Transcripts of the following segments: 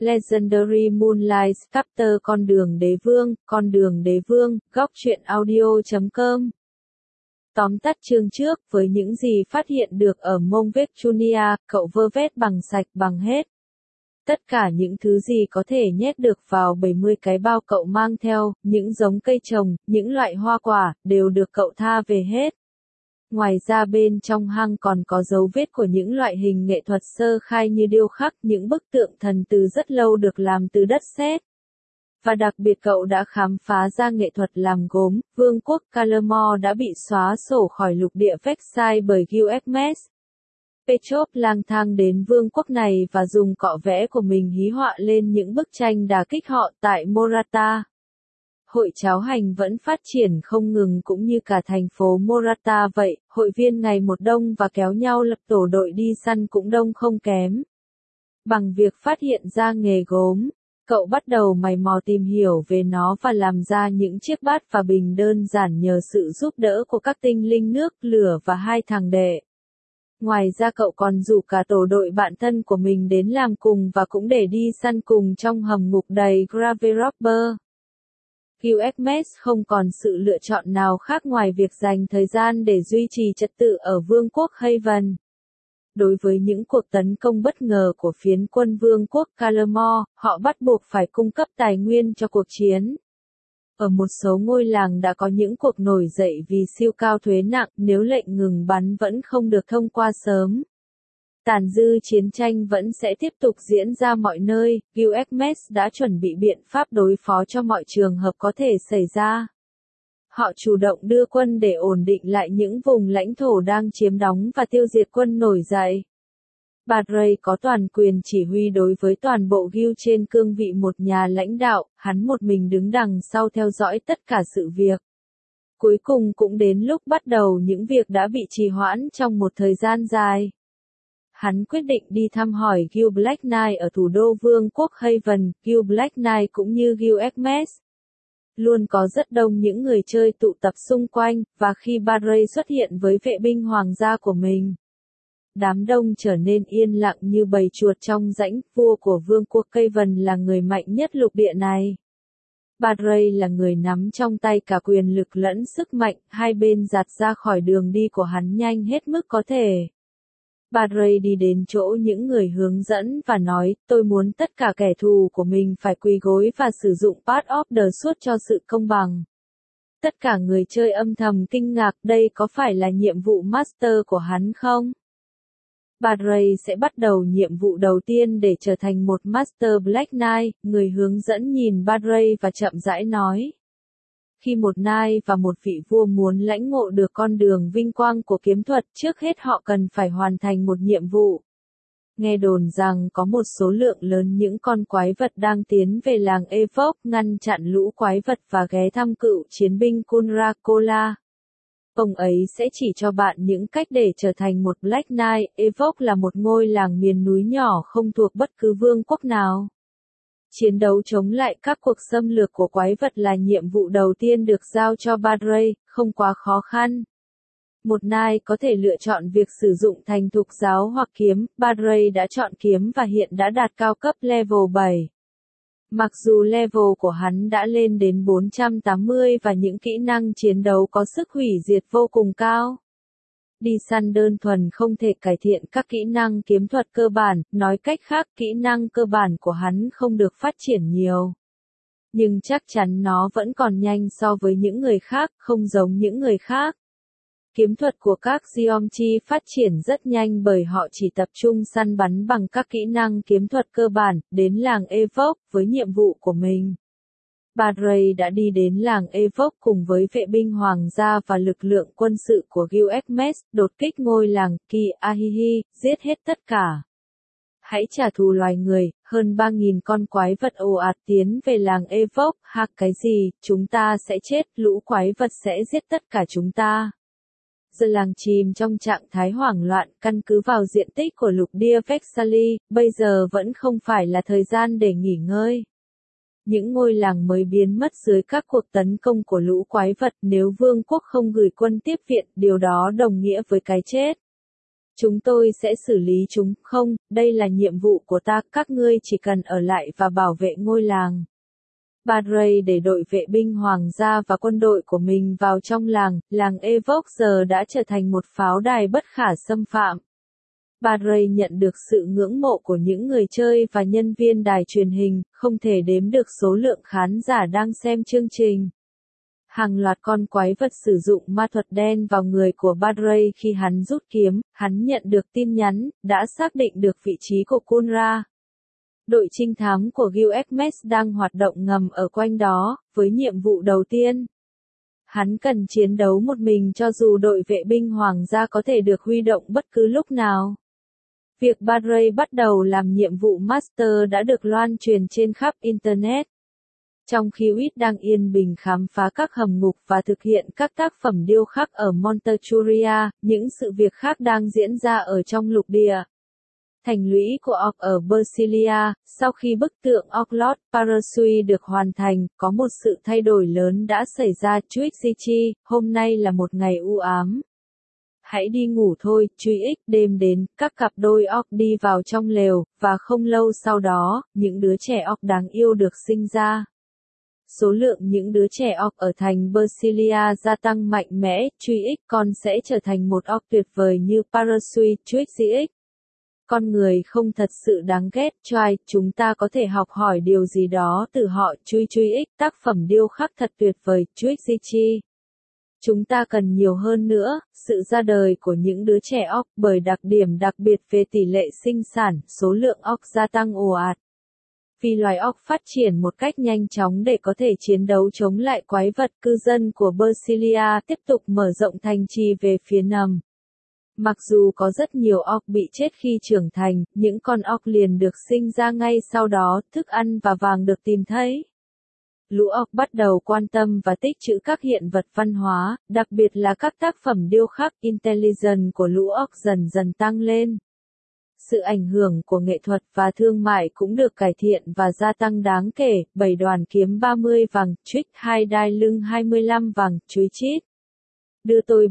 Legendary Moonlight Chapter Con đường đế vương, góc truyện audio.com. Tóm tắt chương trước, với những gì phát hiện được ở Montvec Junior, cậu vơ vét bằng sạch bằng hết. Tất cả những thứ gì có thể nhét được vào 70 cái bao cậu mang theo, những giống cây trồng, những loại hoa quả, đều được cậu tha về hết. Ngoài ra bên trong hang còn có dấu vết của những loại hình nghệ thuật sơ khai như điêu khắc, những bức tượng thần từ rất lâu được làm từ đất sét. Và đặc biệt cậu đã khám phá ra nghệ thuật làm gốm. Vương quốc Calamore đã bị xóa sổ khỏi lục địa Vexai bởi Gilgamesh. Petrov lang thang đến vương quốc này và dùng cọ vẽ của mình hí họa lên những bức tranh đả kích họ tại Morata. Hội cháo hành vẫn phát triển không ngừng cũng như cả thành phố Morata vậy, hội viên ngày một đông và kéo nhau lập tổ đội đi săn cũng đông không kém. Bằng việc phát hiện ra nghề gốm, cậu bắt đầu mày mò tìm hiểu về nó và làm ra những chiếc bát và bình đơn giản nhờ sự giúp đỡ của các tinh linh nước, lửa và hai thằng đệ. Ngoài ra cậu còn rủ cả tổ đội bạn thân của mình đến làm cùng và cũng để đi săn cùng trong hầm ngục đầy Graveropper. Gilgamesh không còn sự lựa chọn nào khác ngoài việc dành thời gian để duy trì trật tự ở vương quốc Haven. Đối với những cuộc tấn công bất ngờ của phiến quân vương quốc Calamore, họ bắt buộc phải cung cấp tài nguyên cho cuộc chiến. Ở một số ngôi làng đã có những cuộc nổi dậy vì siêu cao thuế nặng, nếu lệnh ngừng bắn vẫn không được thông qua sớm. Tàn dư chiến tranh vẫn sẽ tiếp tục diễn ra mọi nơi, Gilgamesh đã chuẩn bị biện pháp đối phó cho mọi trường hợp có thể xảy ra. Họ chủ động đưa quân để ổn định lại những vùng lãnh thổ đang chiếm đóng và tiêu diệt quân nổi dậy. Badrey có toàn quyền chỉ huy đối với toàn bộ Gil trên cương vị một nhà lãnh đạo, hắn một mình đứng đằng sau theo dõi tất cả sự việc. Cuối cùng cũng đến lúc bắt đầu những việc đã bị trì hoãn trong một thời gian dài. Hắn quyết định đi thăm hỏi Gil Black Knight ở thủ đô vương quốc Haven. Gil Black Knight cũng như Gilgamesh luôn có rất đông những người chơi tụ tập xung quanh, và khi Badrey xuất hiện với vệ binh hoàng gia của mình, đám đông trở nên yên lặng như bầy chuột trong rãnh. Vua của vương quốc Haven là người mạnh nhất lục địa này. Badrey là người nắm trong tay cả quyền lực lẫn sức mạnh, hai bên giạt ra khỏi đường đi của hắn nhanh hết mức có thể. Badrey đi đến chỗ những người hướng dẫn và nói, tôi muốn tất cả kẻ thù của mình phải quỳ gối và sử dụng Path of the Sword cho sự công bằng. Tất cả người chơi âm thầm kinh ngạc, đây có phải là nhiệm vụ master của hắn không? Badrey sẽ bắt đầu nhiệm vụ đầu tiên để trở thành một Master Black Knight. Người hướng dẫn nhìn Badrey và chậm rãi nói. Khi một knight và một vị vua muốn lãnh ngộ được con đường vinh quang của kiếm thuật, trước hết họ cần phải hoàn thành một nhiệm vụ. Nghe đồn rằng có một số lượng lớn những con quái vật đang tiến về làng Evoke, ngăn chặn lũ quái vật và ghé thăm cựu chiến binh Kunrakola. Ông ấy sẽ chỉ cho bạn những cách để trở thành một Black Knight. Evoke là một ngôi làng miền núi nhỏ không thuộc bất cứ vương quốc nào. Chiến đấu chống lại các cuộc xâm lược của quái vật là nhiệm vụ đầu tiên được giao cho Badrey, không quá khó khăn. Một knight có thể lựa chọn việc sử dụng thành thục giáo hoặc kiếm. Badrey đã chọn kiếm và hiện đã đạt cao cấp level 7. Mặc dù level của hắn đã lên đến 480 và những kỹ năng chiến đấu có sức hủy diệt vô cùng cao. Đi săn đơn thuần không thể cải thiện các kỹ năng kiếm thuật cơ bản, nói cách khác kỹ năng cơ bản của hắn không được phát triển nhiều. Nhưng chắc chắn nó vẫn còn nhanh so với những người khác, không giống những người khác. Kiếm thuật của các Geomchi phát triển rất nhanh bởi họ chỉ tập trung săn bắn bằng các kỹ năng kiếm thuật cơ bản, đến làng Evoke với nhiệm vụ của mình. Badrey đã đi đến làng Evoke cùng với vệ binh hoàng gia và lực lượng quân sự của Gilgamesh, đột kích ngôi làng Ki Ahihi, giết hết tất cả. Hãy trả thù loài người, hơn 3.000 con quái vật ồ ạt tiến về làng Evoke. Cái gì, chúng ta sẽ chết, lũ quái vật sẽ giết tất cả chúng ta. Giờ làng chìm trong trạng thái hoảng loạn, căn cứ vào diện tích của lục địa Vexali, bây giờ vẫn không phải là thời gian để nghỉ ngơi. Những ngôi làng mới biến mất dưới các cuộc tấn công của lũ quái vật. Nếu vương quốc không gửi quân tiếp viện, điều đó đồng nghĩa với cái chết. Chúng tôi sẽ xử lý chúng, không, đây là nhiệm vụ của ta, các ngươi chỉ cần ở lại và bảo vệ ngôi làng. Badray để đội vệ binh hoàng gia và quân đội của mình vào trong làng Evox giờ đã trở thành một pháo đài bất khả xâm phạm. Badray nhận được sự ngưỡng mộ của những người chơi và nhân viên đài truyền hình, không thể đếm được số lượng khán giả đang xem chương trình. Hàng loạt con quái vật sử dụng ma thuật đen vào người của Badray khi hắn rút kiếm, hắn nhận được tin nhắn, đã xác định được vị trí của Kunra. Đội trinh thám của Gilgamesh đang hoạt động ngầm ở quanh đó, với nhiệm vụ đầu tiên. Hắn cần chiến đấu một mình cho dù đội vệ binh hoàng gia có thể được huy động bất cứ lúc nào. Việc Badray bắt đầu làm nhiệm vụ Master đã được loan truyền trên khắp Internet. Trong khi Witt đang yên bình khám phá các hầm ngục và thực hiện các tác phẩm điêu khắc ở Montechuria, những sự việc khác đang diễn ra ở trong lục địa. Thành lũy của Orc ở Bersilia, sau khi bức tượng Orc Lord Parasui được hoàn thành, có một sự thay đổi lớn đã xảy ra. Chuixichi, hôm nay là một ngày u ám. Hãy đi ngủ thôi, Truy Ích, đêm đến, các cặp đôi Orc đi vào trong lều, và không lâu sau đó, những đứa trẻ Orc đáng yêu được sinh ra. Số lượng những đứa trẻ Orc ở thành Bersilia gia tăng mạnh mẽ, Truy Ích con sẽ trở thành một Orc tuyệt vời như Parasui, Chuixichi. Con người không thật sự đáng ghét, Trai, chúng ta có thể học hỏi điều gì đó từ họ, Chuixichi, tác phẩm điêu khắc thật tuyệt vời, Chuixichi. Chúng ta cần nhiều hơn nữa, sự ra đời của những đứa trẻ Orc bởi đặc điểm đặc biệt về tỷ lệ sinh sản, số lượng Orc gia tăng ồ ạt. Vì loài Orc phát triển một cách nhanh chóng để có thể chiến đấu chống lại quái vật, cư dân của Bersilia tiếp tục mở rộng thành trì về phía nam. Mặc dù có rất nhiều Orc bị chết khi trưởng thành, những con Orc liền được sinh ra ngay sau đó, thức ăn và vàng được tìm thấy. Lũ Orc bắt đầu quan tâm và tích trữ các hiện vật văn hóa, đặc biệt là các tác phẩm điêu khắc. Intelligence của lũ Orc dần dần tăng lên. Sự ảnh hưởng của nghệ thuật và thương mại cũng được cải thiện và gia tăng đáng kể. 7 đoàn kiếm 30 vàng, Trick 2 đai lưng 25 vàng, Chúi chít. Đưa tôi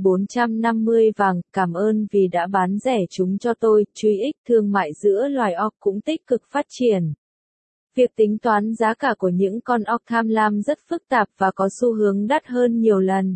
450 vàng, cảm ơn vì đã bán rẻ chúng cho tôi. Truy Ích, thương mại giữa loài Orc cũng tích cực phát triển. Việc tính toán giá cả của những con Orc tham lam rất phức tạp và có xu hướng đắt hơn nhiều lần.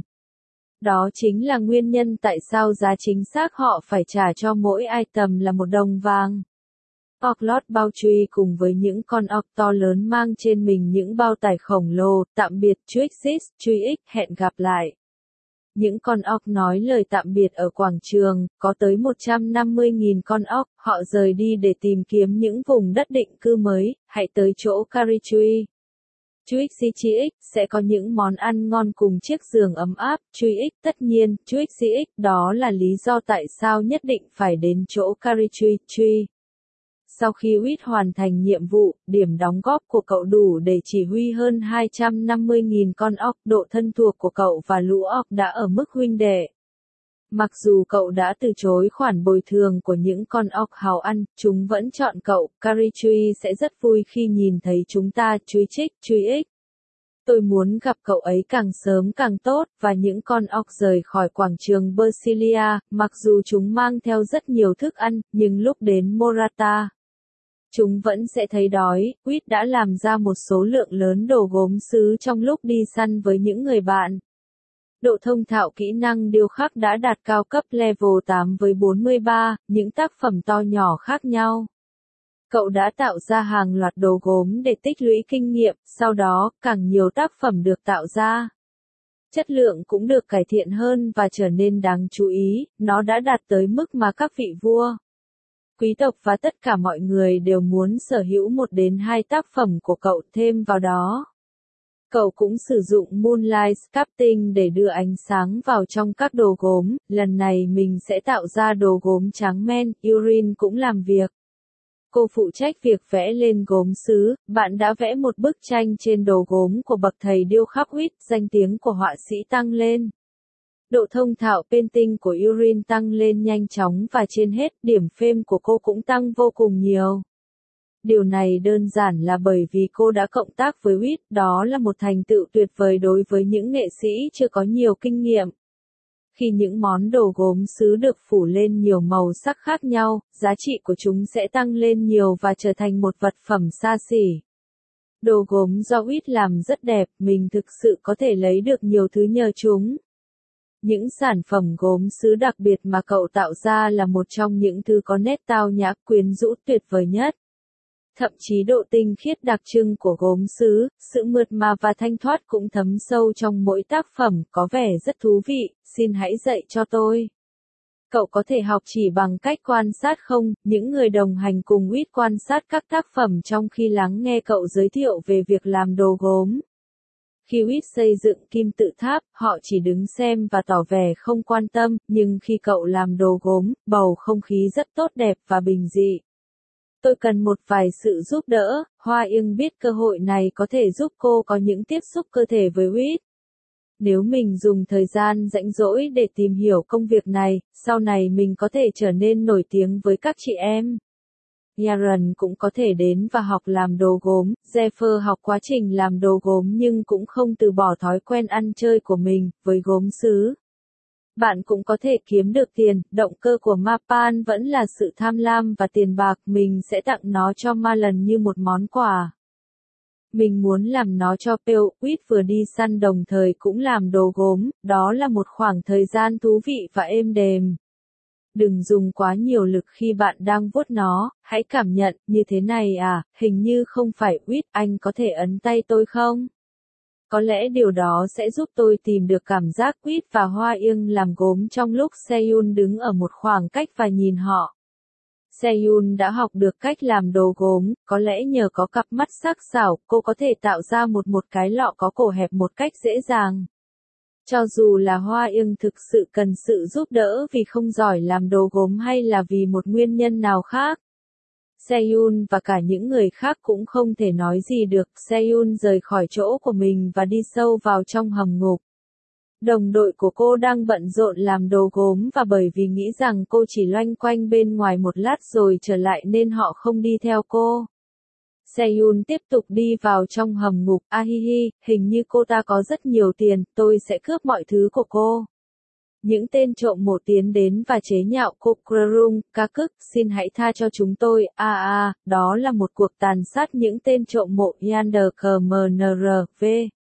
Đó chính là nguyên nhân tại sao giá chính xác họ phải trả cho mỗi item là 1 đồng vàng. Orc Lord bao truy cùng với những con Orc to lớn mang trên mình những bao tải khổng lồ. Tạm biệt Trixis, Truy Ích, hẹn gặp lại. Những con Orc nói lời tạm biệt ở quảng trường, có tới 150.000 con Orc, họ rời đi để tìm kiếm những vùng đất định cư mới, hãy tới chỗ Karichui. Chuixichi sẽ có những món ăn ngon cùng chiếc giường ấm áp. Truy Ích, tất nhiên, Chuixichi, đó là lý do tại sao nhất định phải đến chỗ Karichui. Sau khi Witt hoàn thành nhiệm vụ, điểm đóng góp của cậu đủ để chỉ huy hơn 250.000 con Orc, độ thân thuộc của cậu và lũ Orc đã ở mức huynh đệ. Mặc dù cậu đã từ chối khoản bồi thường của những con Orc hào ăn, chúng vẫn chọn cậu. Karichui sẽ rất vui khi nhìn thấy chúng ta. Truy Ích. Tôi muốn gặp cậu ấy càng sớm càng tốt, và những con Orc rời khỏi quảng trường Bersilia, mặc dù chúng mang theo rất nhiều thức ăn, nhưng lúc đến Morata, chúng vẫn sẽ thấy đói. Witt đã làm ra một số lượng lớn đồ gốm sứ trong lúc đi săn với những người bạn. Độ thông thạo kỹ năng điêu khắc đã đạt cao cấp level 8 với 43, những tác phẩm to nhỏ khác nhau. Cậu đã tạo ra hàng loạt đồ gốm để tích lũy kinh nghiệm, sau đó, càng nhiều tác phẩm được tạo ra. Chất lượng cũng được cải thiện hơn và trở nên đáng chú ý, nó đã đạt tới mức mà các vị vua, quý tộc và tất cả mọi người đều muốn sở hữu 1 đến 2 tác phẩm của cậu. Thêm vào đó, cậu cũng sử dụng Moonlight Sculpting để đưa ánh sáng vào trong các đồ gốm, lần này mình sẽ tạo ra đồ gốm trắng men. Urin cũng làm việc. Cô phụ trách việc vẽ lên gốm sứ. Bạn đã vẽ một bức tranh trên đồ gốm của bậc thầy điêu khắc Witt, danh tiếng của họa sĩ tăng lên. Độ thông thạo painting của Urin tăng lên nhanh chóng và trên hết, điểm phêm của cô cũng tăng vô cùng nhiều. Điều này đơn giản là bởi vì cô đã cộng tác với Witt, đó là một thành tựu tuyệt vời đối với những nghệ sĩ chưa có nhiều kinh nghiệm. Khi những món đồ gốm sứ được phủ lên nhiều màu sắc khác nhau, giá trị của chúng sẽ tăng lên nhiều và trở thành một vật phẩm xa xỉ. Đồ gốm do Uyết làm rất đẹp, mình thực sự có thể lấy được nhiều thứ nhờ chúng. Những sản phẩm gốm sứ đặc biệt mà cậu tạo ra là một trong những thứ có nét tao nhã quyến rũ tuyệt vời nhất. Thậm chí độ tinh khiết đặc trưng của gốm sứ, sự mượt mà và thanh thoát cũng thấm sâu trong mỗi tác phẩm, có vẻ rất thú vị, xin hãy dạy cho tôi. Cậu có thể học chỉ bằng cách quan sát không? Những người đồng hành cùng Uyết quan sát các tác phẩm trong khi lắng nghe cậu giới thiệu về việc làm đồ gốm. Khi Uyết xây dựng kim tự tháp, họ chỉ đứng xem và tỏ vẻ không quan tâm, nhưng khi cậu làm đồ gốm, bầu không khí rất tốt đẹp và bình dị. Tôi cần một vài sự giúp đỡ, Hoa Ưng biết cơ hội này có thể giúp cô có những tiếp xúc cơ thể với Uyết. Nếu mình dùng thời gian rảnh rỗi để tìm hiểu công việc này, sau này mình có thể trở nên nổi tiếng với các chị em. Yaren cũng có thể đến và học làm đồ gốm, Zephyr học quá trình làm đồ gốm nhưng cũng không từ bỏ thói quen ăn chơi của mình, với gốm sứ. Bạn cũng có thể kiếm được tiền, động cơ của Mapan vẫn là sự tham lam và tiền bạc, mình sẽ tặng nó cho Marlon như một món quà. Mình muốn làm nó cho Pale, Uyết vừa đi săn đồng thời cũng làm đồ gốm, đó là một khoảng thời gian thú vị và êm đềm. Đừng dùng quá nhiều lực khi bạn đang vuốt nó, hãy cảm nhận, như thế này à, hình như không phải Uyết, anh có thể ấn tay tôi không? Có lẽ điều đó sẽ giúp tôi tìm được cảm giác. Uyết và Hoa Ưng làm gốm trong lúc Seyun đứng ở một khoảng cách và nhìn họ. Seyun đã học được cách làm đồ gốm, có lẽ nhờ có cặp mắt sắc sảo, cô có thể tạo ra một cái lọ có cổ hẹp một cách dễ dàng. Cho dù là Hoa Ưng thực sự cần sự giúp đỡ vì không giỏi làm đồ gốm hay là vì một nguyên nhân nào khác. Seyun và cả những người khác cũng không thể nói gì được. Seyun rời khỏi chỗ của mình và đi sâu vào trong hầm ngục. Đồng đội của cô đang bận rộn làm đồ gốm và bởi vì nghĩ rằng cô chỉ loanh quanh bên ngoài một lát rồi trở lại nên họ không đi theo cô. Seyun tiếp tục đi vào trong hầm ngục. Ahihi, hình như cô ta có rất nhiều tiền, tôi sẽ cướp mọi thứ của cô. Những tên trộm mộ tiến đến và chế nhạo cô. Krung, ca cức, xin hãy tha cho chúng tôi. Đó là một cuộc tàn sát những tên trộm mộ. Yander KMNRV.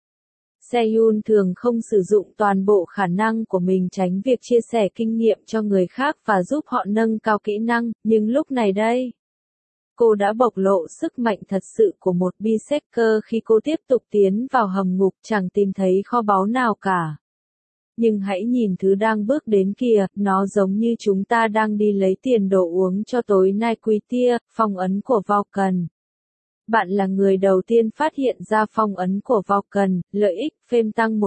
Seyun thường không sử dụng toàn bộ khả năng của mình tránh việc chia sẻ kinh nghiệm cho người khác và giúp họ nâng cao kỹ năng, nhưng lúc này đây, cô đã bộc lộ sức mạnh thật sự của một Berserker khi cô tiếp tục tiến vào hầm ngục, chẳng tìm thấy kho báu nào cả. Nhưng hãy nhìn thứ đang bước đến kìa, nó giống như chúng ta đang đi lấy tiền đồ uống cho tối nay. Quý tia, phong ấn của Vulcan. Bạn là người đầu tiên phát hiện ra phong ấn của Vulcan, lợi ích, phêm tăng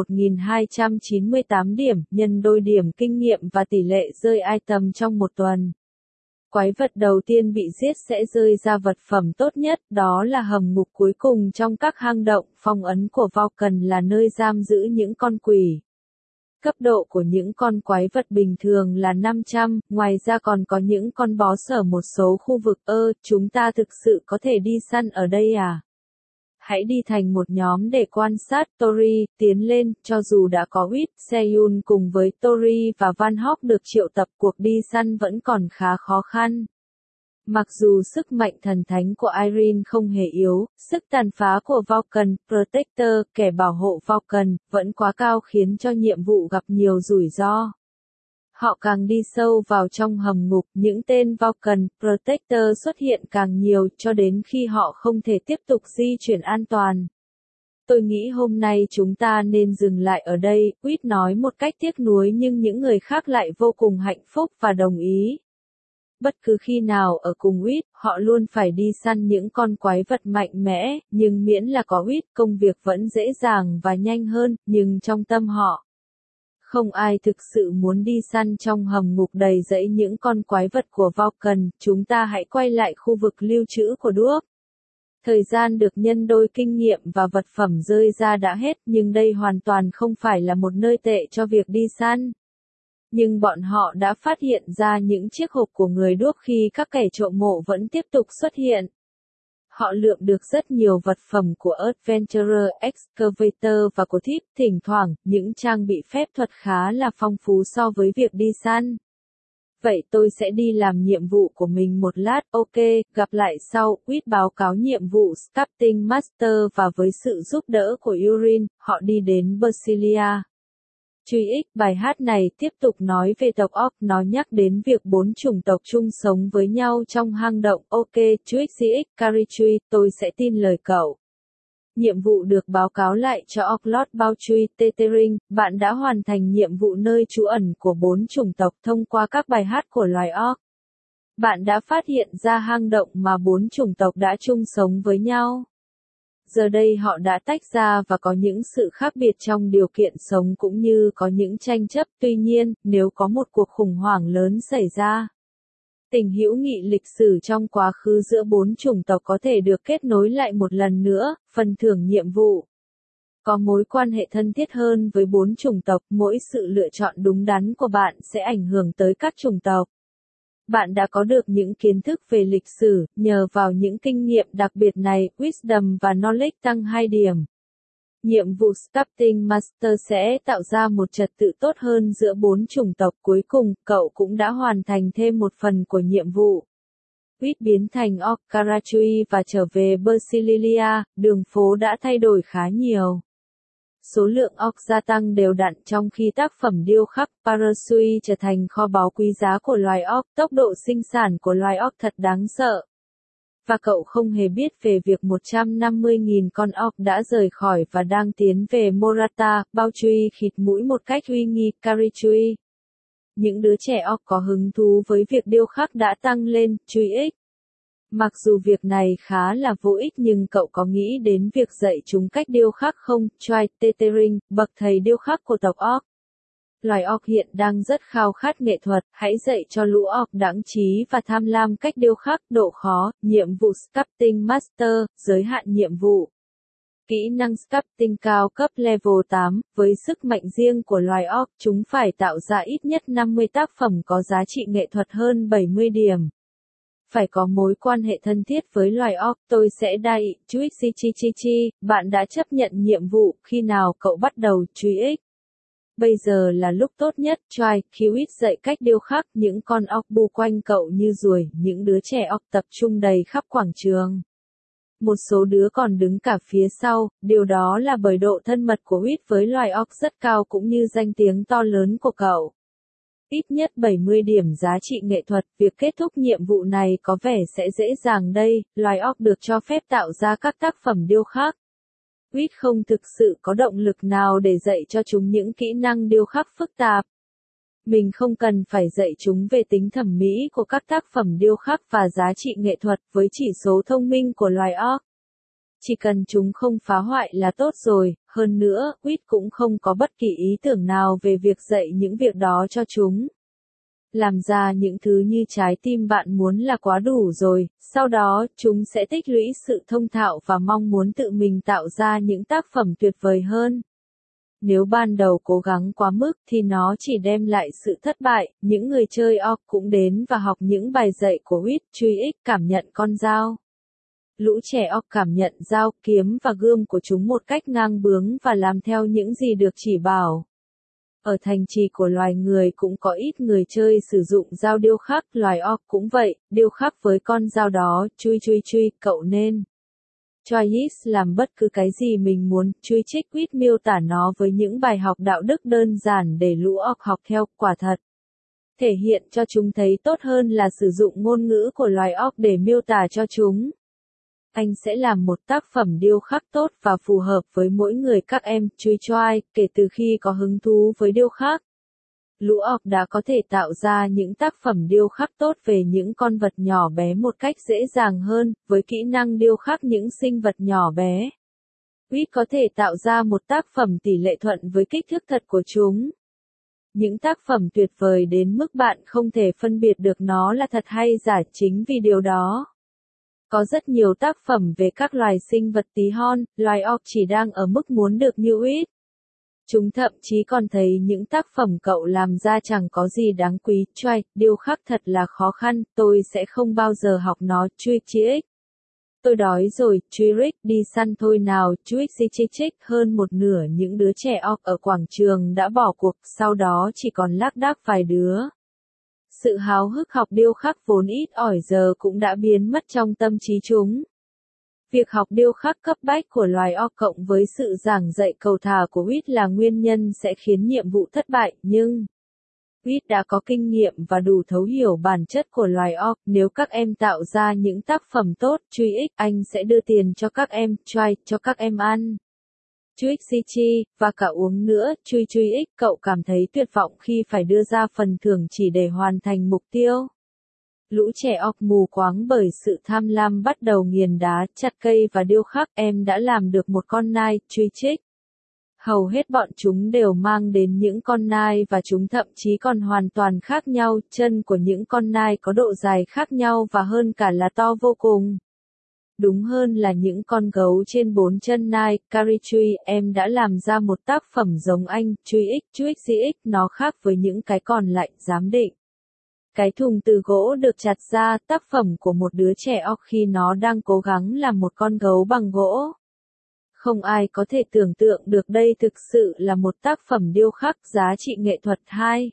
1298 điểm, nhân đôi điểm kinh nghiệm và tỷ lệ rơi item trong một tuần. Quái vật đầu tiên bị giết sẽ rơi ra vật phẩm tốt nhất, đó là hầm ngục cuối cùng trong các hang động. Phong ấn của Vulcan là nơi giam giữ những con quỷ. Cấp độ của những con quái vật bình thường là 500, ngoài ra còn có những con boss ở một số khu vực. Chúng ta thực sự có thể đi săn ở đây à? Hãy đi thành một nhóm để quan sát. Tori, tiến lên, cho dù đã có Uyết, Seyun cùng với Tori và Van Hok được triệu tập, cuộc đi săn vẫn còn khá khó khăn. Mặc dù sức mạnh thần thánh của Irene không hề yếu, sức tàn phá của Vulcan, Protector, kẻ bảo hộ Vulcan, vẫn quá cao khiến cho nhiệm vụ gặp nhiều rủi ro. Họ càng đi sâu vào trong hầm ngục, những tên Vulcan, Protector xuất hiện càng nhiều cho đến khi họ không thể tiếp tục di chuyển an toàn. Tôi nghĩ hôm nay chúng ta nên dừng lại ở đây, Uyết nói một cách tiếc nuối nhưng những người khác lại vô cùng hạnh phúc và đồng ý. Bất cứ khi nào ở cùng Uyết, họ luôn phải đi săn những con quái vật mạnh mẽ, nhưng miễn là có Uyết, công việc vẫn dễ dàng và nhanh hơn, nhưng trong tâm họ, không ai thực sự muốn đi săn trong hầm ngục đầy rẫy những con quái vật của Vulcan. Chúng ta hãy quay lại khu vực lưu trữ của đuốc. Thời gian được nhân đôi, kinh nghiệm và vật phẩm rơi ra đã hết, nhưng đây hoàn toàn không phải là một nơi tệ cho việc đi săn. Nhưng bọn họ đã phát hiện ra những chiếc hộp của người đuốc khi các kẻ trộm mộ vẫn tiếp tục xuất hiện. Họ lượm được rất nhiều vật phẩm của Adventurer Excavator và của Thief, thỉnh thoảng, những trang bị phép thuật khá là phong phú so với việc đi săn. Vậy tôi sẽ đi làm nhiệm vụ của mình một lát, ok, gặp lại sau, Quýt báo cáo nhiệm vụ Sculpting Master và với sự giúp đỡ của Urin, họ đi đến Bersilia. Truy ích bài hát này tiếp tục nói về tộc Orc, nó nhắc đến việc 4 chủng tộc chung sống với nhau trong hang động, ok, Truix CX, Carichui, tôi sẽ tin lời cậu. Nhiệm vụ được báo cáo lại cho Orclord Bao Truy, Tethering, bạn đã hoàn thành nhiệm vụ nơi trú ẩn của 4 chủng tộc thông qua các bài hát của loài Orc. Bạn đã phát hiện ra hang động mà 4 chủng tộc đã chung sống với nhau. Giờ đây họ đã tách ra và có những sự khác biệt trong điều kiện sống cũng như có những tranh chấp, tuy nhiên, nếu có một cuộc khủng hoảng lớn xảy ra, tình hữu nghị lịch sử trong quá khứ giữa 4 chủng tộc có thể được kết nối lại một lần nữa, phần thưởng nhiệm vụ. Có mối quan hệ thân thiết hơn với 4 chủng tộc, mỗi sự lựa chọn đúng đắn của bạn sẽ ảnh hưởng tới các chủng tộc. Bạn đã có được những kiến thức về lịch sử, nhờ vào những kinh nghiệm đặc biệt này, Wisdom và Knowledge tăng 2 điểm. Nhiệm vụ Sculpting Master sẽ tạo ra một trật tự tốt hơn giữa 4 chủng tộc. Cuối cùng, cậu cũng đã hoàn thành thêm một phần của nhiệm vụ. Quýt biến thành Orc Carachui và trở về Bersilia, đường phố đã thay đổi khá nhiều. Số lượng Orc gia tăng đều đặn trong khi tác phẩm điêu khắc Parasui trở thành kho báu quý giá của loài Orc. Tốc độ sinh sản của loài Orc thật đáng sợ. Và cậu không hề biết về việc 150.000 con Orc đã rời khỏi và đang tiến về Morata, Bao Truy khịt mũi một cách uy nghi, Carichui. Những đứa trẻ Orc có hứng thú với việc điêu khắc đã tăng lên, truy ích. Mặc dù việc này khá là vô ích nhưng cậu có nghĩ đến việc dạy chúng cách điêu khắc không? Try Tethering, bậc thầy điêu khắc của tộc Orc. Loài Orc hiện đang rất khao khát nghệ thuật, hãy dạy cho lũ Orc đãng trí và tham lam cách điêu khắc, độ khó, nhiệm vụ Sculpting Master, giới hạn nhiệm vụ. Kỹ năng Sculpting cao cấp level 8, với sức mạnh riêng của loài Orc, chúng phải tạo ra ít nhất 50 tác phẩm có giá trị nghệ thuật hơn 70 điểm. Phải có mối quan hệ thân thiết với loài Orc, tôi sẽ đai, Chuix chi, bạn đã chấp nhận nhiệm vụ, khi nào cậu bắt đầu, truy ích. Bây giờ là lúc tốt nhất, try, Kiwit dạy cách điêu khắc, những con Orc bu quanh cậu như ruồi, những đứa trẻ Orc tập trung đầy khắp quảng trường. Một số đứa còn đứng cả phía sau, điều đó là bởi độ thân mật của Wit với loài Orc rất cao cũng như danh tiếng to lớn của cậu. Ít nhất 70 điểm giá trị nghệ thuật, việc kết thúc nhiệm vụ này có vẻ sẽ dễ dàng đây, loài Orc được cho phép tạo ra các tác phẩm điêu khắc. Wit không thực sự có động lực nào để dạy cho chúng những kỹ năng điêu khắc phức tạp. Mình không cần phải dạy chúng về tính thẩm mỹ của các tác phẩm điêu khắc và giá trị nghệ thuật với chỉ số thông minh của loài Orc. Chỉ cần chúng không phá hoại là tốt rồi, hơn nữa, Quýt cũng không có bất kỳ ý tưởng nào về việc dạy những việc đó cho chúng. Làm ra những thứ như trái tim bạn muốn là quá đủ rồi, sau đó, chúng sẽ tích lũy sự thông thạo và mong muốn tự mình tạo ra những tác phẩm tuyệt vời hơn. Nếu ban đầu cố gắng quá mức thì nó chỉ đem lại sự thất bại, những người chơi Orc cũng đến và học những bài dạy của Quýt, truy ích cảm nhận con dao. Lũ trẻ Orc cảm nhận dao, kiếm và gươm của chúng một cách ngang bướng và làm theo những gì được chỉ bảo. Ở thành trì của loài người cũng có ít người chơi sử dụng dao điêu khắc, loài Orc cũng vậy, điêu khắc với con dao đó, chui, cậu nên. Choice làm bất cứ cái gì mình muốn, Truy Trích Quýt miêu tả nó với những bài học đạo đức đơn giản để lũ Orc học theo, quả thật. Thể hiện cho chúng thấy tốt hơn là sử dụng ngôn ngữ của loài Orc để miêu tả cho chúng. Anh sẽ làm một tác phẩm điêu khắc tốt và phù hợp với mỗi người các em, Chui Choai, kể từ khi có hứng thú với điêu khắc. Lũ Orc đã có thể tạo ra những tác phẩm điêu khắc tốt về những con vật nhỏ bé một cách dễ dàng hơn, với kỹ năng điêu khắc những sinh vật nhỏ bé. Quýt có thể tạo ra một tác phẩm tỷ lệ thuận với kích thước thật của chúng. Những tác phẩm tuyệt vời đến mức bạn không thể phân biệt được nó là thật hay giả chính vì điều đó. Có rất nhiều tác phẩm về các loài sinh vật tí hon, loài Orc chỉ đang ở mức muốn được như Quýt. Chúng thậm chí còn thấy những tác phẩm cậu làm ra chẳng có gì đáng quý, Choai, điêu khắc thật là khó khăn, tôi sẽ không bao giờ học nó, Truy Chiếc. Tôi đói rồi, Trick đi săn thôi nào, Trick. Hơn một nửa những đứa trẻ orc ở quảng trường đã bỏ cuộc, sau đó chỉ còn lác đác vài đứa. Sự háo hức học điêu khắc vốn ít ỏi giờ cũng đã biến mất trong tâm trí chúng. Việc học điêu khắc cấp bách của loài orc cộng với sự giảng dạy cầu thả của Whit là nguyên nhân sẽ khiến nhiệm vụ thất bại, nhưng Whit đã có kinh nghiệm và đủ thấu hiểu bản chất của loài orc. Nếu các em tạo ra những tác phẩm tốt, anh sẽ đưa tiền cho các em, cho các em ăn. Và cả uống nữa, cậu cảm thấy tuyệt vọng khi phải đưa ra phần thưởng chỉ để hoàn thành mục tiêu. Lũ trẻ orc mù quáng bởi sự tham lam bắt đầu nghiền đá, chặt cây và điêu khắc. Em đã làm được một con nai, Trick. Hầu hết bọn chúng đều mang đến những con nai và chúng thậm chí còn hoàn toàn khác nhau. Chân của những con nai có độ dài khác nhau và hơn cả là to vô cùng. Đúng hơn là những con gấu trên 4 chân nai. Caritree, em đã làm ra một tác phẩm giống anh, Trick. Nó khác với những cái còn lại, giám định. Cái thùng từ gỗ được chặt ra, tác phẩm của một đứa trẻ orc khi nó đang cố gắng làm một con gấu bằng gỗ. Không ai có thể tưởng tượng được đây thực sự là một tác phẩm điêu khắc giá trị nghệ thuật 2.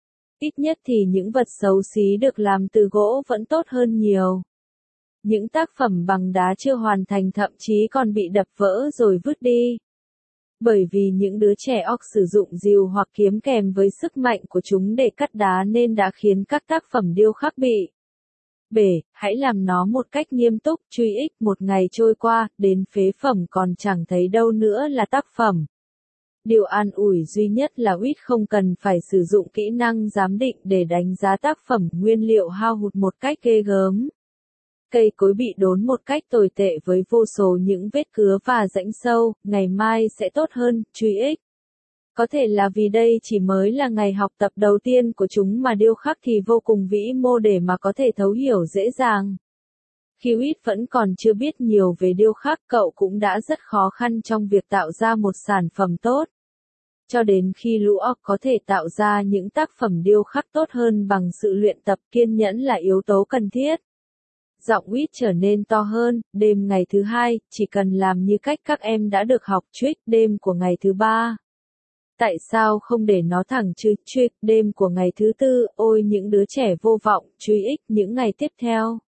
Ít nhất thì những vật xấu xí được làm từ gỗ vẫn tốt hơn nhiều. Những tác phẩm bằng đá chưa hoàn thành thậm chí còn bị đập vỡ rồi vứt đi. Bởi vì những đứa trẻ orc sử dụng rìu hoặc kiếm kèm với sức mạnh của chúng để cắt đá nên đã khiến các tác phẩm điêu khắc bị bể. Hãy làm nó một cách nghiêm túc, một ngày trôi qua, đến phế phẩm còn chẳng thấy đâu nữa là tác phẩm. Điều an ủi duy nhất là Whit không cần phải sử dụng kỹ năng giám định để đánh giá tác phẩm. Nguyên liệu hao hụt một cách ghê gớm. Cây cối bị đốn một cách tồi tệ với vô số những vết cứa và rãnh sâu. Ngày mai sẽ tốt hơn, Trick. Có thể là vì đây chỉ mới là ngày học tập đầu tiên của chúng mà điêu khắc thì vô cùng vĩ mô để mà có thể thấu hiểu dễ dàng. Khi Whit vẫn còn chưa biết nhiều về điêu khắc, cậu cũng đã rất khó khăn trong việc tạo ra một sản phẩm tốt. Cho đến khi lũ orc có thể tạo ra những tác phẩm điêu khắc tốt hơn bằng sự luyện tập, kiên nhẫn là yếu tố cần thiết. Giọng Whit trở nên to hơn. Đêm ngày thứ 2, chỉ cần làm như cách các em đã được học. Trick, đêm của ngày thứ 3. Tại sao không để nó thẳng chứ? Trick, đêm của ngày thứ 4. Ôi những đứa trẻ vô vọng. Trick, những ngày tiếp theo.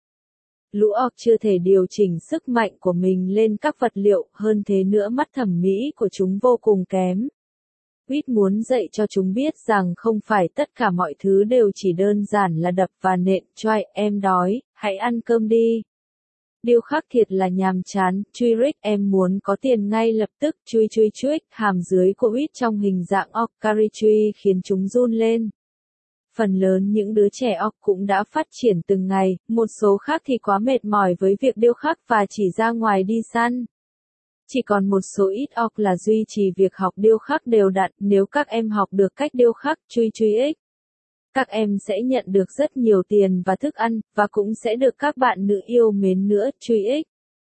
Lũ orc chưa thể điều chỉnh sức mạnh của mình lên các vật liệu, hơn thế nữa mắt thẩm mỹ của chúng vô cùng kém. Whit muốn dạy cho chúng biết rằng không phải tất cả mọi thứ đều chỉ đơn giản là đập và nện. Em đói, hãy ăn cơm đi. Điêu khắc thiệt là nhàm chán. Trick, em muốn có tiền ngay lập tức. Trick, hàm dưới của Whit trong hình dạng orc Caritree khiến chúng run lên. Phần lớn những đứa trẻ orc cũng đã phát triển từng ngày, một số khác thì quá mệt mỏi với việc điêu khắc và chỉ ra ngoài đi săn. Chỉ còn một số ít orc là duy trì việc học điêu khắc đều đặn. Nếu các em học được cách điêu khắc, Trick, các em sẽ nhận được rất nhiều tiền và thức ăn, và cũng sẽ được các bạn nữ yêu mến nữa, Trick.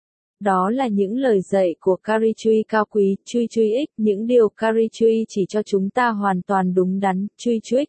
Đó là những lời dạy của Caritree cao quý, Trick, những điều Caritree chỉ cho chúng ta hoàn toàn đúng đắn, Trick.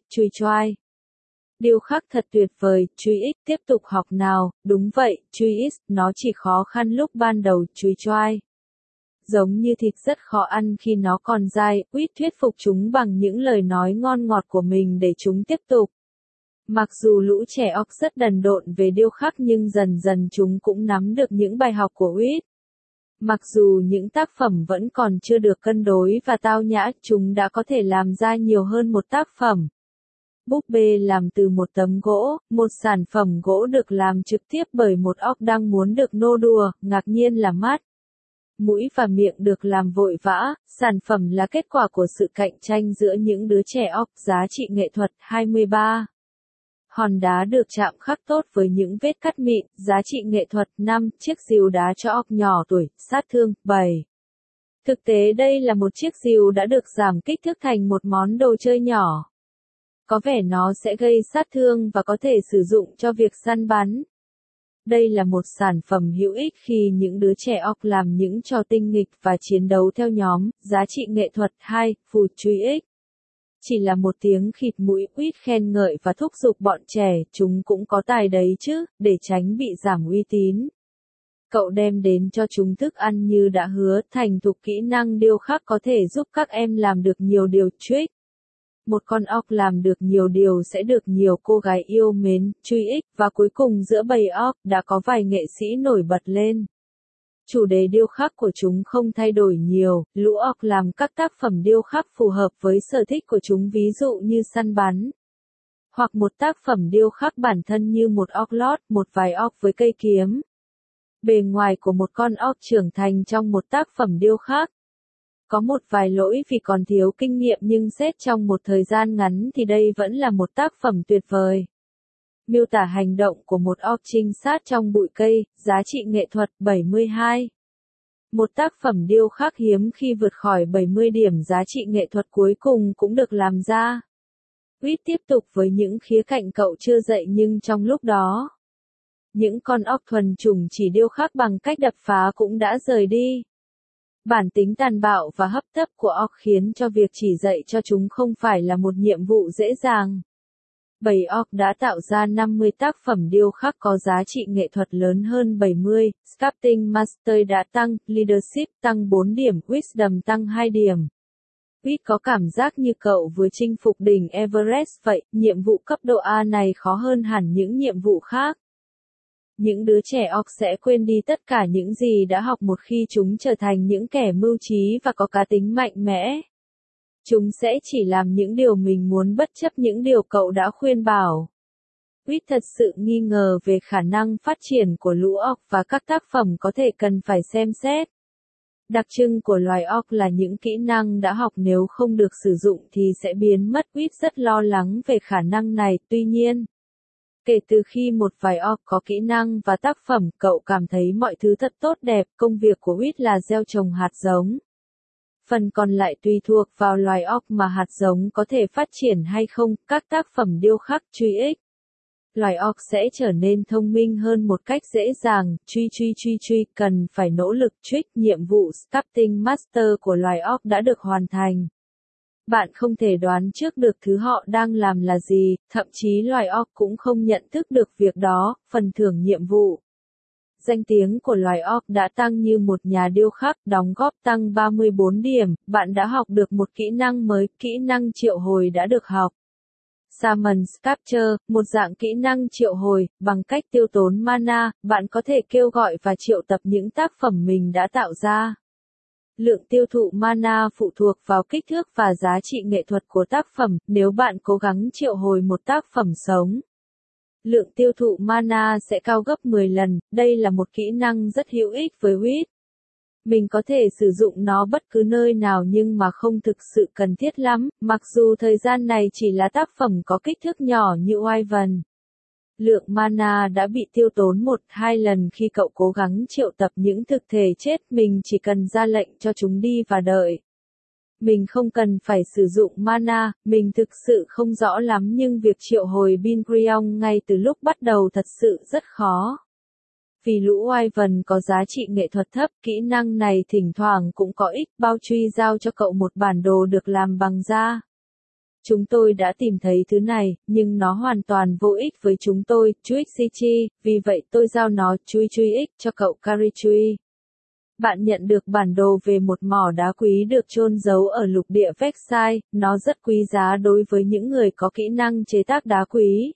Điêu khắc thật tuyệt vời, Trick, tiếp tục học nào. Đúng vậy, Trick, nó chỉ khó khăn lúc ban đầu, Trick. Giống như thịt rất khó ăn khi nó còn dai, Whit thuyết phục chúng bằng những lời nói ngon ngọt của mình để chúng tiếp tục. Mặc dù lũ trẻ orc rất đần độn về điêu khắc nhưng dần dần chúng cũng nắm được những bài học của Whit. Mặc dù những tác phẩm vẫn còn chưa được cân đối và tao nhã, chúng đã có thể làm ra nhiều hơn một tác phẩm. Búp bê làm từ một tấm gỗ, một sản phẩm gỗ được làm trực tiếp bởi một orc đang muốn được nô đùa, ngạc nhiên là mắt, mũi và miệng được làm vội vã. Sản phẩm là kết quả của sự cạnh tranh giữa những đứa trẻ orc. Giá trị nghệ thuật 23. Hòn đá được chạm khắc tốt với những vết cắt mịn. Giá trị nghệ thuật 5. Chiếc rìu đá cho orc nhỏ tuổi. Sát thương 7. Thực tế đây là một chiếc rìu đã được giảm kích thước thành một món đồ chơi nhỏ. Có vẻ nó sẽ gây sát thương và có thể sử dụng cho việc săn bắn. Đây là một sản phẩm hữu ích khi những đứa trẻ orc làm những trò tinh nghịch và chiến đấu theo nhóm. Giá trị nghệ thuật 2. Phù Trick. Chỉ là một tiếng khịt mũi, Whit khen ngợi và thúc giục bọn trẻ, chúng cũng có tài đấy chứ, để tránh bị giảm uy tín. Cậu đem đến cho chúng thức ăn như đã hứa, thành thục kỹ năng điêu khắc có thể giúp các em làm được nhiều điều trick. Một con óc làm được nhiều điều sẽ được nhiều cô gái yêu mến, truy ích, và cuối cùng giữa bầy óc đã có vài nghệ sĩ nổi bật lên. Chủ đề điêu khắc của chúng không thay đổi nhiều, lũ óc làm các tác phẩm điêu khắc phù hợp với sở thích của chúng, ví dụ như săn bắn. Hoặc một tác phẩm điêu khắc bản thân như một óc lót, một vài óc với cây kiếm. Bề ngoài của một con óc trưởng thành trong một tác phẩm điêu khắc. Có một vài lỗi vì còn thiếu kinh nghiệm, nhưng xét trong một thời gian ngắn thì đây vẫn là một tác phẩm tuyệt vời. Miêu tả hành động của một óc trinh sát trong bụi cây, giá trị nghệ thuật 72. Một tác phẩm điêu khắc hiếm khi vượt khỏi 70 điểm giá trị nghệ thuật cuối cùng cũng được làm ra. Reed tiếp tục với những khía cạnh cậu chưa dạy nhưng trong lúc đó. Những con óc thuần chủng chỉ điêu khắc bằng cách đập phá cũng đã rời đi. Bản tính tàn bạo và hấp tấp của óc khiến cho việc chỉ dạy cho chúng không phải là một nhiệm vụ dễ dàng. Bầy óc đã tạo ra 50 tác phẩm điêu khắc có giá trị nghệ thuật lớn hơn 70, Sculpting Mastery đã tăng, Leadership tăng 4 điểm, Wisdom tăng 2 điểm. Reed có cảm giác như cậu vừa chinh phục đỉnh Everest vậy, nhiệm vụ cấp độ A này khó hơn hẳn những nhiệm vụ khác. Những đứa trẻ óc sẽ quên đi tất cả những gì đã học một khi chúng trở thành những kẻ mưu trí và có cá tính mạnh mẽ. Chúng sẽ chỉ làm những điều mình muốn bất chấp những điều cậu đã khuyên bảo. Reed thật sự nghi ngờ về khả năng phát triển của lũ óc và các tác phẩm có thể cần phải xem xét. Đặc trưng của loài óc là những kỹ năng đã học nếu không được sử dụng thì sẽ biến mất. Reed rất lo lắng về khả năng này, tuy nhiên. Kể từ khi một vài óc có kỹ năng và tác phẩm, cậu cảm thấy mọi thứ thật tốt đẹp. Công việc của Reed là gieo trồng hạt giống. Phần còn lại tùy thuộc vào loài óc mà hạt giống có thể phát triển hay không. Các tác phẩm điêu khắc truy ích. Loài óc sẽ trở nên thông minh hơn một cách dễ dàng. Truy cần phải nỗ lực trick. Nhiệm vụ Sculpting Master của loài óc đã được hoàn thành. Bạn không thể đoán trước được thứ họ đang làm là gì, thậm chí loài óc cũng không nhận thức được việc đó. Phần thưởng nhiệm vụ. Danh tiếng của loài óc đã tăng như một nhà điêu khắc, đóng góp tăng 34 điểm, bạn đã học được một kỹ năng mới, kỹ năng triệu hồi đã được học. Summon Capture, một dạng kỹ năng triệu hồi, bằng cách tiêu tốn mana, bạn có thể kêu gọi và triệu tập những tác phẩm mình đã tạo ra. Lượng tiêu thụ mana phụ thuộc vào kích thước và giá trị nghệ thuật của tác phẩm, nếu bạn cố gắng triệu hồi một tác phẩm sống. Lượng tiêu thụ mana sẽ cao gấp 10 lần, đây là một kỹ năng rất hữu ích với Reed. Mình có thể sử dụng nó bất cứ nơi nào nhưng mà không thực sự cần thiết lắm, mặc dù thời gian này chỉ là tác phẩm có kích thước nhỏ như Wyvern. Lượng mana đã bị tiêu tốn 1-2 lần khi cậu cố gắng triệu tập những thực thể chết, mình chỉ cần ra lệnh cho chúng đi và đợi. Mình không cần phải sử dụng mana, mình thực sự không rõ lắm nhưng việc triệu hồi Bingrion ngay từ lúc bắt đầu thật sự rất khó. Vì lũ Wyvern có giá trị nghệ thuật thấp, kỹ năng này thỉnh thoảng cũng có ích. Bao truy giao cho cậu một bản đồ được làm bằng da. Chúng tôi đã tìm thấy thứ này, nhưng nó hoàn toàn vô ích với chúng tôi, Chuixichi, vì vậy tôi giao nó Chui X cho cậu Karichui. Bạn nhận được bản đồ về một mỏ đá quý được chôn giấu ở lục địa Vexai, nó rất quý giá đối với những người có kỹ năng chế tác đá quý.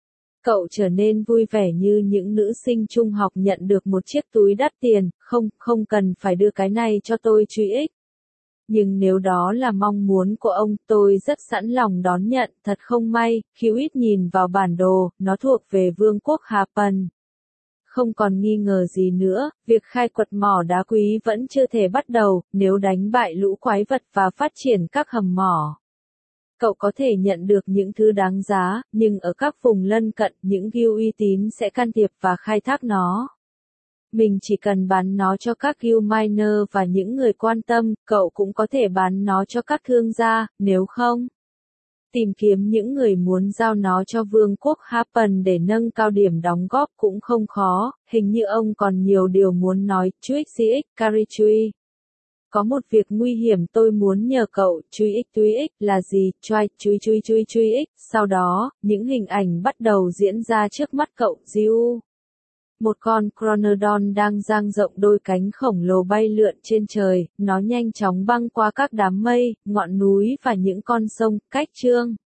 Cậu trở nên vui vẻ như những nữ sinh trung học nhận được một chiếc túi đắt tiền, không cần phải đưa cái này cho tôi Chui X. Nhưng nếu đó là mong muốn của ông, tôi rất sẵn lòng đón nhận. Thật không may, khi Reed nhìn vào bản đồ, nó thuộc về Vương quốc Hapan. Không còn nghi ngờ gì nữa, việc khai quật mỏ đá quý vẫn chưa thể bắt đầu, nếu đánh bại lũ quái vật và phát triển các hầm mỏ. Cậu có thể nhận được những thứ đáng giá, nhưng ở các vùng lân cận, những guild uy tín sẽ can thiệp và khai thác nó. Mình chỉ cần bán nó cho các guild miner và những người quan tâm, cậu cũng có thể bán nó cho các thương gia, nếu không. Tìm kiếm những người muốn giao nó cho Vương quốc Hapan để nâng cao điểm đóng góp cũng không khó, hình như ông còn nhiều điều muốn nói, Chuixix, Karichui. Có một việc nguy hiểm tôi muốn nhờ cậu, Chuix là gì, Chuix, sau đó, những hình ảnh bắt đầu diễn ra trước mắt cậu, Jiu. Một con Chronodon đang dang rộng đôi cánh khổng lồ bay lượn trên trời, nó nhanh chóng băng qua các đám mây, ngọn núi và những con sông, cách chương.